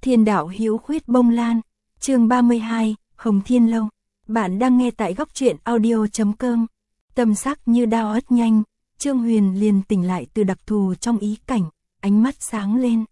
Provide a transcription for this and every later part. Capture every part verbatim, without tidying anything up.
Thiên đạo hữu khuyết bông lan, chương ba mươi hai, Hồng Thiên Lâu. Bạn đang nghe tại góc truyện audio chấm com. Tâm sắc như đao ất nhanh, Trương Huyền liền tỉnh lại từ đặc thù trong ý cảnh, ánh mắt sáng lên.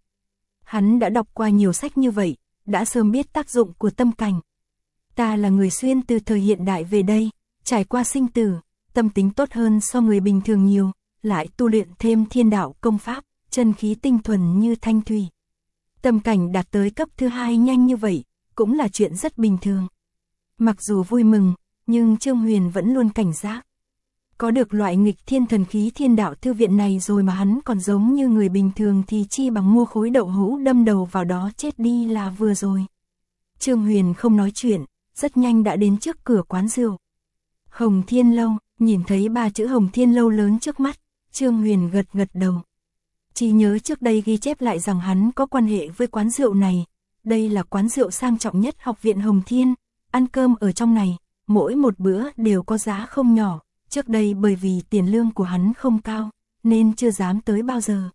Hắn đã đọc qua nhiều sách như vậy, đã sớm biết tác dụng của tâm cảnh. Ta là người xuyên từ thời hiện đại về đây, trải qua sinh tử, tâm tính tốt hơn so người bình thường nhiều, lại tu luyện thêm thiên đạo công pháp, chân khí tinh thuần như thanh thủy. Tâm cảnh đạt tới cấp thứ hai nhanh như vậy, cũng là chuyện rất bình thường. Mặc dù vui mừng, nhưng Trương Huyền vẫn luôn cảnh giác. Có được loại nghịch thiên thần khí thiên đạo thư viện này rồi mà hắn còn giống như người bình thường thì chi bằng mua khối đậu hũ đâm đầu vào đó chết đi là vừa rồi. Trương Huyền không nói chuyện, rất nhanh đã đến trước cửa quán rượu. Hồng Thiên Lâu, nhìn thấy ba chữ Hồng Thiên Lâu lớn trước mắt, Trương Huyền gật gật đầu. Chỉ nhớ trước đây ghi chép lại rằng hắn có quan hệ với quán rượu này. Đây là quán rượu sang trọng nhất học viện Hồng Thiên, ăn cơm ở trong này, mỗi một bữa đều có giá không nhỏ. Trước đây bởi vì tiền lương của hắn không cao, nên chưa dám tới bao giờ.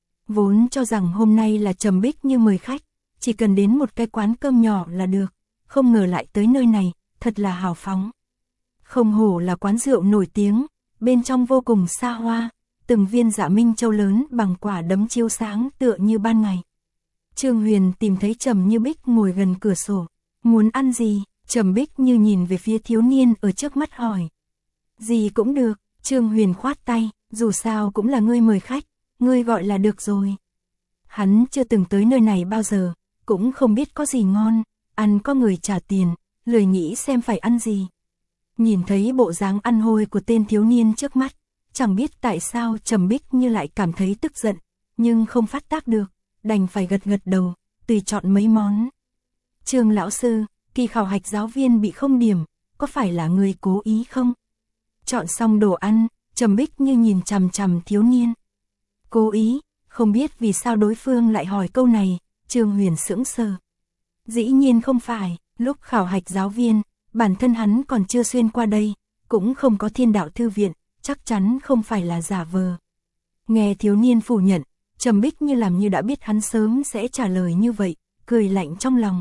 Vốn cho rằng hôm nay là Trầm Bích như mời khách, chỉ cần đến một cái quán cơm nhỏ là được, không ngờ lại tới nơi này, thật là hào phóng. Không hổ là quán rượu nổi tiếng, bên trong vô cùng xa hoa, từng viên Dạ Minh Châu lớn bằng quả đấm chiếu sáng tựa như ban ngày. Trương Huyền tìm thấy Trầm Như Bích ngồi gần cửa sổ, muốn ăn gì? Trầm Bích Như nhìn về phía thiếu niên ở trước mắt hỏi. Gì cũng được, Trương Huyền khoát tay, dù sao cũng là ngươi mời khách, ngươi gọi là được rồi. Hắn chưa từng tới nơi này bao giờ, cũng không biết có gì ngon, ăn có người trả tiền, lười nghĩ xem phải ăn gì. Nhìn thấy bộ dáng ăn hôi của tên thiếu niên trước mắt, chẳng biết tại sao Trầm Bích Như lại cảm thấy tức giận, nhưng không phát tác được, đành phải gật gật đầu, tùy chọn mấy món. Trương lão sư, kỳ khảo hạch giáo viên bị không điểm, có phải là người cố ý không? Chọn xong đồ ăn, Trầm Bích Như nhìn chằm chằm thiếu niên. Cố ý, không biết vì sao đối phương lại hỏi câu này, Trương Huyền sững sờ. Dĩ nhiên không phải, lúc khảo hạch giáo viên, bản thân hắn còn chưa xuyên qua đây, cũng không có thiên đạo thư viện, chắc chắn không phải là giả vờ. Nghe thiếu niên phủ nhận, Trầm Bích Như làm như đã biết hắn sớm sẽ trả lời như vậy, cười lạnh trong lòng.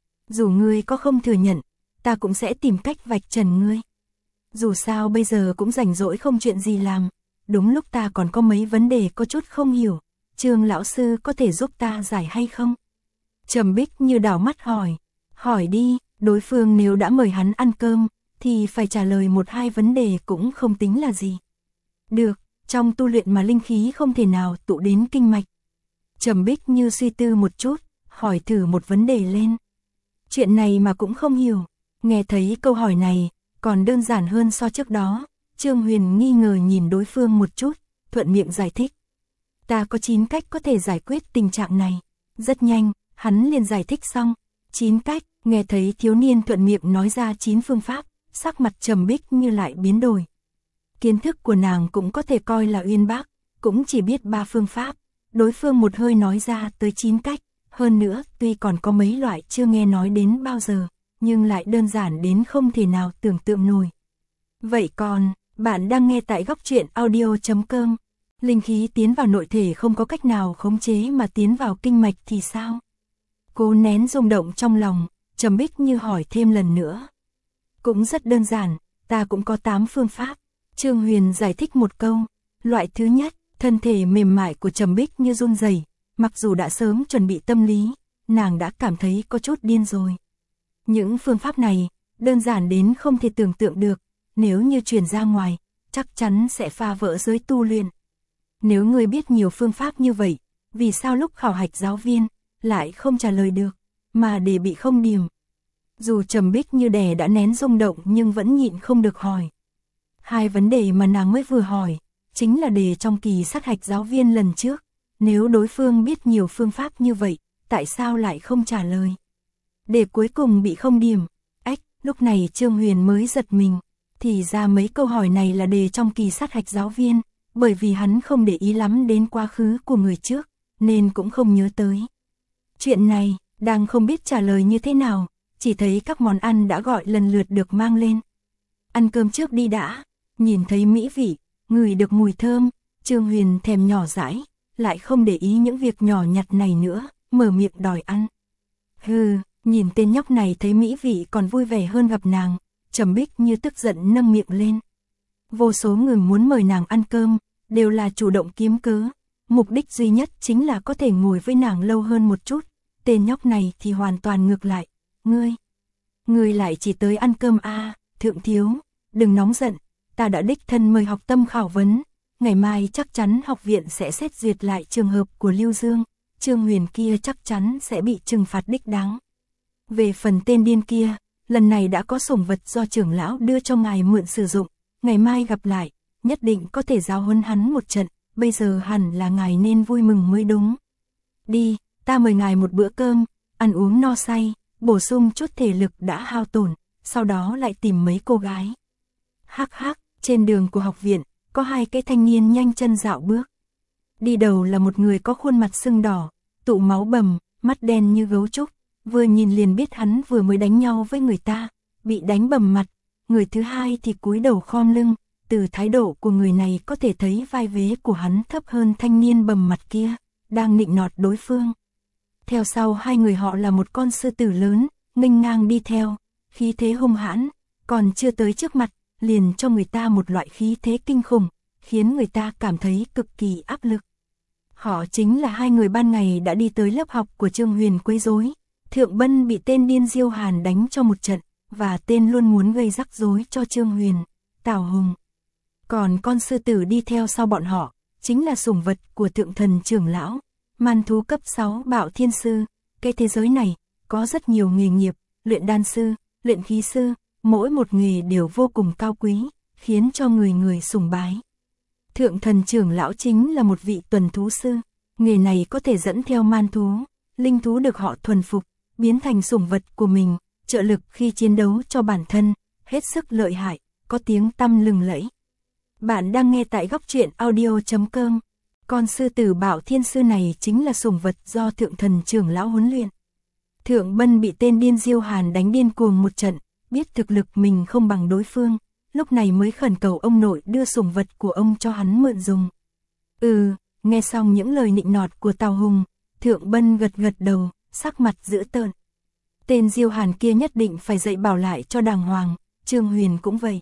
Dù ngươi có không thừa nhận, ta cũng sẽ tìm cách vạch trần ngươi. Dù sao bây giờ cũng rảnh rỗi không chuyện gì làm, đúng lúc ta còn có mấy vấn đề có chút không hiểu, Trương lão sư có thể giúp ta giải hay không? Trầm Bích Như đảo mắt hỏi, hỏi đi, đối phương nếu đã mời hắn ăn cơm, thì phải trả lời một hai vấn đề cũng không tính là gì. Được, trong tu luyện mà linh khí không thể nào tụ đến kinh mạch. Trầm Bích Như suy tư một chút, hỏi thử một vấn đề lên. Chuyện này mà cũng không hiểu, nghe thấy câu hỏi này, còn đơn giản hơn so trước đó, Trương Huyền nghi ngờ nhìn đối phương một chút, thuận miệng giải thích. Ta có chín cách có thể giải quyết tình trạng này. Rất nhanh, hắn liền giải thích xong. chín cách, nghe thấy thiếu niên thuận miệng nói ra chín phương pháp, sắc mặt Trầm Bích Như lại biến đổi. Kiến thức của nàng cũng có thể coi là uyên bác, cũng chỉ biết ba phương pháp, đối phương một hơi nói ra tới chín cách, hơn nữa tuy còn có mấy loại chưa nghe nói đến bao giờ, nhưng lại đơn giản đến không thể nào tưởng tượng nổi. Vậy còn, bạn đang nghe tại góc truyện audio chấm com, linh khí tiến vào nội thể không có cách nào khống chế mà tiến vào kinh mạch thì sao? Cố nén rung động trong lòng, Trầm Bích Như hỏi thêm lần nữa. Cũng rất đơn giản, ta cũng có tám phương pháp. Trương Huyền giải thích một câu. Loại thứ nhất, thân thể mềm mại của Trầm Bích Như run rẩy, mặc dù đã sớm chuẩn bị tâm lý, nàng đã cảm thấy có chút điên rồi. Những phương pháp này, đơn giản đến không thể tưởng tượng được, nếu như truyền ra ngoài, chắc chắn sẽ phá vỡ giới tu luyện. Nếu người biết nhiều phương pháp như vậy, vì sao lúc khảo hạch giáo viên, lại không trả lời được, mà để bị không điểm? Dù Trầm Bích Như đè đã nén rung động nhưng vẫn nhịn không được hỏi. Hai vấn đề mà nàng mới vừa hỏi, chính là đề trong kỳ sát hạch giáo viên lần trước. Nếu đối phương biết nhiều phương pháp như vậy, tại sao lại không trả lời? Để cuối cùng bị không điểm. Ách, lúc này Trương Huyền mới giật mình. Thì ra mấy câu hỏi này là đề trong kỳ sát hạch giáo viên, bởi vì hắn không để ý lắm đến quá khứ của người trước, nên cũng không nhớ tới. Chuyện này, đang không biết trả lời như thế nào, chỉ thấy các món ăn đã gọi lần lượt được mang lên. Ăn cơm trước đi đã, nhìn thấy mỹ vị, ngửi được mùi thơm, Trương Huyền thèm nhỏ dãi, lại không để ý những việc nhỏ nhặt này nữa, mở miệng đòi ăn. Hừ, nhìn tên nhóc này thấy mỹ vị còn vui vẻ hơn gặp nàng, Trầm Bích Như tức giận nâng miệng lên. Vô số người muốn mời nàng ăn cơm, đều là chủ động kiếm cớ, mục đích duy nhất chính là có thể ngồi với nàng lâu hơn một chút, tên nhóc này thì hoàn toàn ngược lại, ngươi, ngươi lại chỉ tới ăn cơm a à, thượng thiếu, đừng nóng giận, ta đã đích thân mời học tâm khảo vấn, ngày mai chắc chắn học viện sẽ xét duyệt lại trường hợp của Lưu Dương, Trương Huyền kia chắc chắn sẽ bị trừng phạt đích đáng. Về phần tên điên kia, lần này đã có sủng vật do trưởng lão đưa cho ngài mượn sử dụng, ngày mai gặp lại, nhất định có thể giáo huấn hắn một trận, bây giờ hẳn là ngài nên vui mừng mới đúng. Đi, ta mời ngài một bữa cơm, ăn uống no say, bổ sung chút thể lực đã hao tổn, sau đó lại tìm mấy cô gái. Hắc hắc, trên đường của học viện, có hai cái thanh niên nhanh chân dạo bước. Đi đầu là một người có khuôn mặt sưng đỏ, tụ máu bầm, mắt đen như gấu trúc, vừa nhìn liền biết hắn vừa mới đánh nhau với người ta, bị đánh bầm mặt. Người thứ hai thì cúi đầu khom lưng, từ thái độ của người này có thể thấy vai vế của hắn thấp hơn thanh niên bầm mặt kia, đang nịnh nọt đối phương. Theo sau hai người họ là một con sư tử lớn, nghênh ngang đi theo, khí thế hung hãn, còn chưa tới trước mặt, liền cho người ta một loại khí thế kinh khủng, khiến người ta cảm thấy cực kỳ áp lực. Họ chính là hai người ban ngày đã đi tới lớp học của Trương Huyền quấy rối. Thượng Bân bị tên điên Diêu Hàn đánh cho một trận, và tên luôn muốn gây rắc rối cho Trương Huyền, Tào Hùng. Còn con sư tử đi theo sau bọn họ, chính là sủng vật của thượng thần trưởng lão, man thú cấp sáu Bạo Thiên Sư. Cái thế giới này, có rất nhiều nghề nghiệp, luyện đan sư, luyện khí sư, mỗi một nghề đều vô cùng cao quý, khiến cho người người sùng bái. Thượng thần trưởng lão chính là một vị tuần thú sư, nghề này có thể dẫn theo man thú, linh thú được họ thuần phục, biến thành sủng vật của mình, trợ lực khi chiến đấu cho bản thân, hết sức lợi hại, có tiếng tăm lừng lẫy. Bạn đang nghe tại góc truyện audio chấm com. Con sư tử Bạo Thiên Sư này chính là sủng vật do thượng thần trưởng lão huấn luyện. Thượng Bân bị tên điên Diêu Hàn đánh điên cuồng một trận, biết thực lực mình không bằng đối phương, lúc này mới khẩn cầu ông nội đưa sủng vật của ông cho hắn mượn dùng. Ừ, nghe xong những lời nịnh nọt của Tào Hùng, Thượng Bân gật gật đầu, sắc mặt dữ tợn. Tên Diêu Hàn kia nhất định phải dạy bảo lại cho đàng hoàng, Trương Huyền cũng vậy.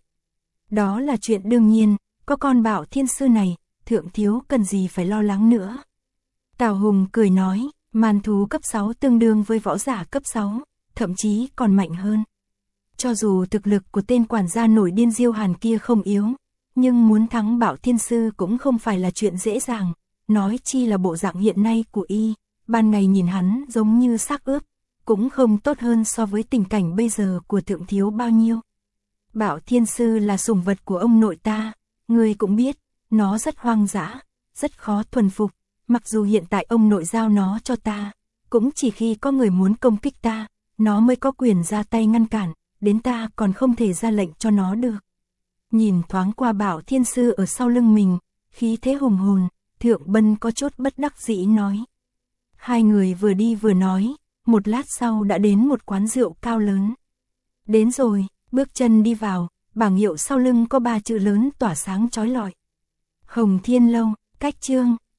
Đó là chuyện đương nhiên, có con Bạo Thiên Sư này, thượng thiếu cần gì phải lo lắng nữa. Tào Hùng cười nói, man thú cấp sáu tương đương với võ giả cấp sáu, thậm chí còn mạnh hơn. Cho dù thực lực của tên quản gia nổi điên Diêu Hàn kia không yếu, nhưng muốn thắng Bạo Thiên Sư cũng không phải là chuyện dễ dàng, nói chi là bộ dạng hiện nay của y, ban ngày nhìn hắn giống như xác ướp, cũng không tốt hơn so với tình cảnh bây giờ của thượng thiếu bao nhiêu. Bạo Thiên Sư là sủng vật của ông nội ta, ngươi cũng biết, nó rất hoang dã, rất khó thuần phục, mặc dù hiện tại ông nội giao nó cho ta, cũng chỉ khi có người muốn công kích ta, nó mới có quyền ra tay ngăn cản, đến ta còn không thể ra lệnh cho nó được. Nhìn thoáng qua Bạo Thiên Sư ở sau lưng mình, khí thế hùng hồn, Thượng Bân có chút bất đắc dĩ nói. Hai người vừa đi vừa nói, một lát sau đã đến một quán rượu cao lớn. Đến rồi, bước chân đi vào, bảng hiệu sau lưng có ba chữ lớn tỏa sáng chói lọi. Hồng Thiên Lâu, cách Trương.